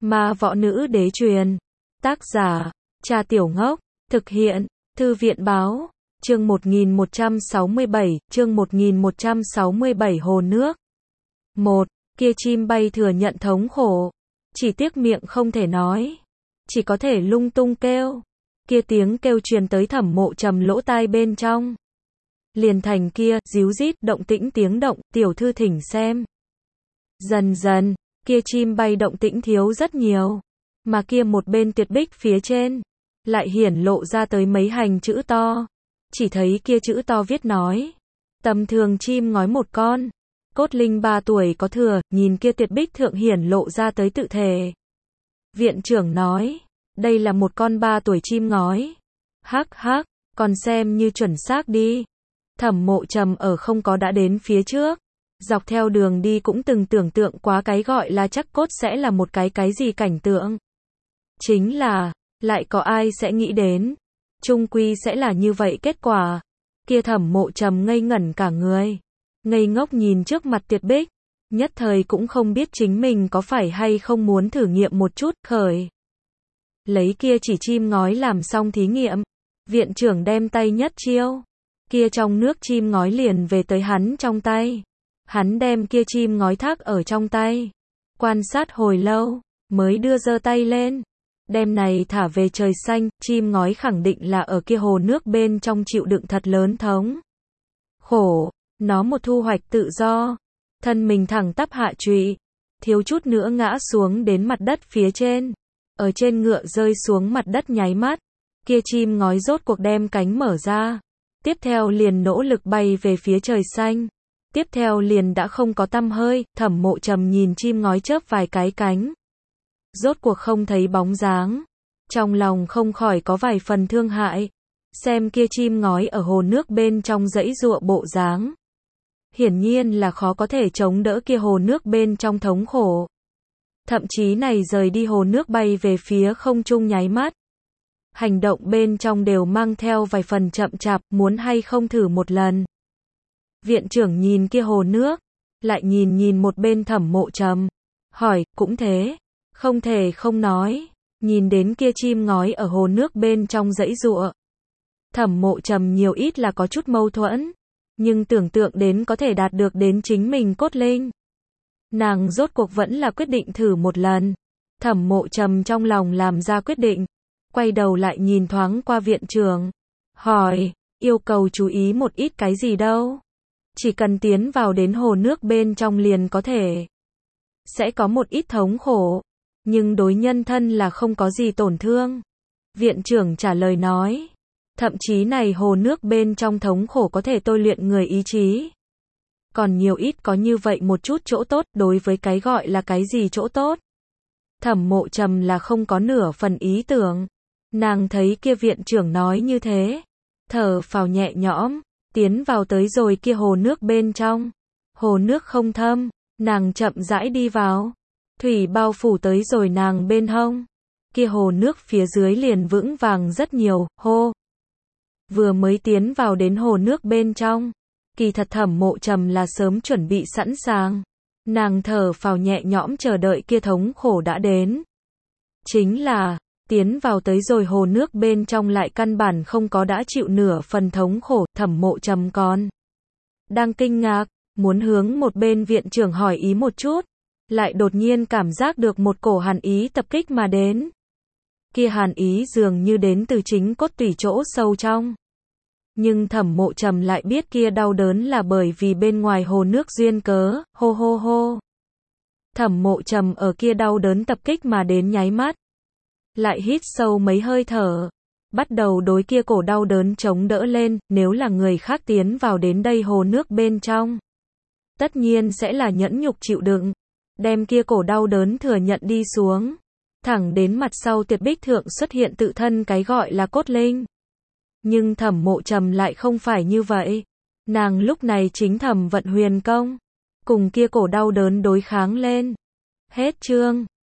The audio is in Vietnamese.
Ma võ nữ đế truyền. Tác giả, Cha Tiểu Ngốc. Thực hiện, Thư viện báo. Chương 1167, Hồ nước. 1. Kia chim bay thừa nhận thống khổ. Chỉ tiếc miệng không thể nói. Chỉ có thể lung tung kêu. Kia tiếng kêu truyền tới Thẩm Mộ Trầm lỗ tai bên trong. Liền thành kia, ríu rít, động tĩnh tiếng động, tiểu thư thỉnh xem. Dần dần, kia chim bay động tĩnh thiếu rất nhiều. Mà kia một bên tuyệt bích phía trên, lại hiển lộ ra tới mấy hành chữ to. Chỉ thấy kia chữ to viết nói. Tầm thường chim ngói một con. Cốt linh 3 tuổi có thừa, nhìn kia tuyệt bích thượng hiển lộ ra tới tự thể. Viện trưởng nói. Đây là một con 3 tuổi chim ngói. Hắc hắc, còn xem như chuẩn xác đi. Thẩm Mộ Trầm ở không có đã đến phía trước. Dọc theo đường đi cũng từng tưởng tượng quá cái gọi là chắc cốt sẽ là một cái gì cảnh tượng. Chính là, lại có ai sẽ nghĩ đến. Chung quy sẽ là như vậy kết quả. Kia Thẩm Mộ Trầm ngây ngẩn cả người. Ngây ngốc nhìn trước mặt tuyệt bích. Nhất thời cũng không biết chính mình có phải hay không muốn thử nghiệm một chút, khởi. Lấy kia chỉ chim ngói làm xong thí nghiệm. Viện trưởng đem tay nhất chiêu. Kia trong nước chim ngói liền về tới hắn trong tay. Hắn đem kia chim ngói thác ở trong tay. Quan sát hồi lâu, mới đưa giơ tay lên. Đem này thả về trời xanh, chim ngói khẳng định là ở kia hồ nước bên trong chịu đựng thật lớn thống khổ. Nó một thu hoạch tự do. Thân mình thẳng tắp hạ trụy. Thiếu chút nữa ngã xuống đến mặt đất phía trên. Ở trên ngựa rơi xuống mặt đất nháy mắt. Kia chim ngói rốt cuộc đem cánh mở ra. Tiếp theo liền nỗ lực bay về phía trời xanh. Tiếp theo liền đã không có tăm hơi. Thẩm Mộ Trầm nhìn chim ngói chớp vài cái cánh. Rốt cuộc không thấy bóng dáng. Trong lòng không khỏi có vài phần thương hại. Xem kia chim ngói ở hồ nước bên trong dãy giụa bộ dáng. Hiển nhiên là khó có thể chống đỡ kia hồ nước bên trong thống khổ. Thậm chí này rời đi hồ nước bay về phía không trung nháy mắt. Hành động bên trong đều mang theo vài phần chậm chạp, muốn hay không thử một lần. Viện trưởng nhìn kia hồ nước, lại nhìn một bên Thẩm Mộ Trầm. Hỏi, cũng thế, không thể không nói, nhìn đến kia chim ngói ở hồ nước bên trong dãy giụa. Thẩm Mộ Trầm nhiều ít là có chút mâu thuẫn, nhưng tưởng tượng đến có thể đạt được đến chính mình cốt linh. Nàng rốt cuộc vẫn là quyết định thử một lần. Thẩm Mộ Trầm trong lòng làm ra quyết định. Quay đầu lại nhìn thoáng qua viện trưởng. Hỏi, yêu cầu chú ý một ít cái gì đâu. Chỉ cần tiến vào đến hồ nước bên trong liền có thể. Sẽ có một ít thống khổ. Nhưng đối nhân thân là không có gì tổn thương. Viện trưởng trả lời nói. Thậm chí này hồ nước bên trong thống khổ có thể tôi luyện người ý chí. Còn nhiều ít có như vậy một chút chỗ tốt, đối với cái gọi là cái gì chỗ tốt. Thẩm Mộ Trầm là không có nửa phần ý tưởng. Nàng thấy kia viện trưởng nói như thế. Thở phào nhẹ nhõm, tiến vào tới rồi kia hồ nước bên trong. Hồ nước không thâm, nàng chậm rãi đi vào. Thủy bao phủ tới rồi nàng bên hông. Kia hồ nước phía dưới liền vững vàng rất nhiều, hô. Vừa mới tiến vào đến hồ nước bên trong. Kỳ thật Thẩm Mộ Trầm là sớm chuẩn bị sẵn sàng. Nàng thở phào nhẹ nhõm chờ đợi kia thống khổ đã đến. Chính là, tiến vào tới rồi hồ nước bên trong lại căn bản không có đã chịu nửa phần thống khổ. Thẩm Mộ Trầm còn đang kinh ngạc, muốn hướng một bên viện trưởng hỏi ý một chút. Lại đột nhiên cảm giác được một cổ hàn ý tập kích mà đến. Kia hàn ý dường như đến từ chính cốt tủy chỗ sâu trong. Nhưng Thẩm Mộ Trầm lại biết kia đau đớn là bởi vì bên ngoài hồ nước duyên cớ, hô hô hô. Thẩm Mộ Trầm ở kia đau đớn tập kích mà đến nháy mắt. Lại hít sâu mấy hơi thở. Bắt đầu đối kia cổ đau đớn chống đỡ lên, nếu là người khác tiến vào đến đây hồ nước bên trong. Tất nhiên sẽ là nhẫn nhục chịu đựng. Đem kia cổ đau đớn thừa nhận đi xuống. Thẳng đến mặt sau tuyệt bích thượng xuất hiện tự thân cái gọi là cốt linh. Nhưng Thẩm Mộ Trầm lại không phải như vậy. Nàng lúc này chính thầm vận huyền công. Cùng kia cổ đau đớn đối kháng lên. Hết chương.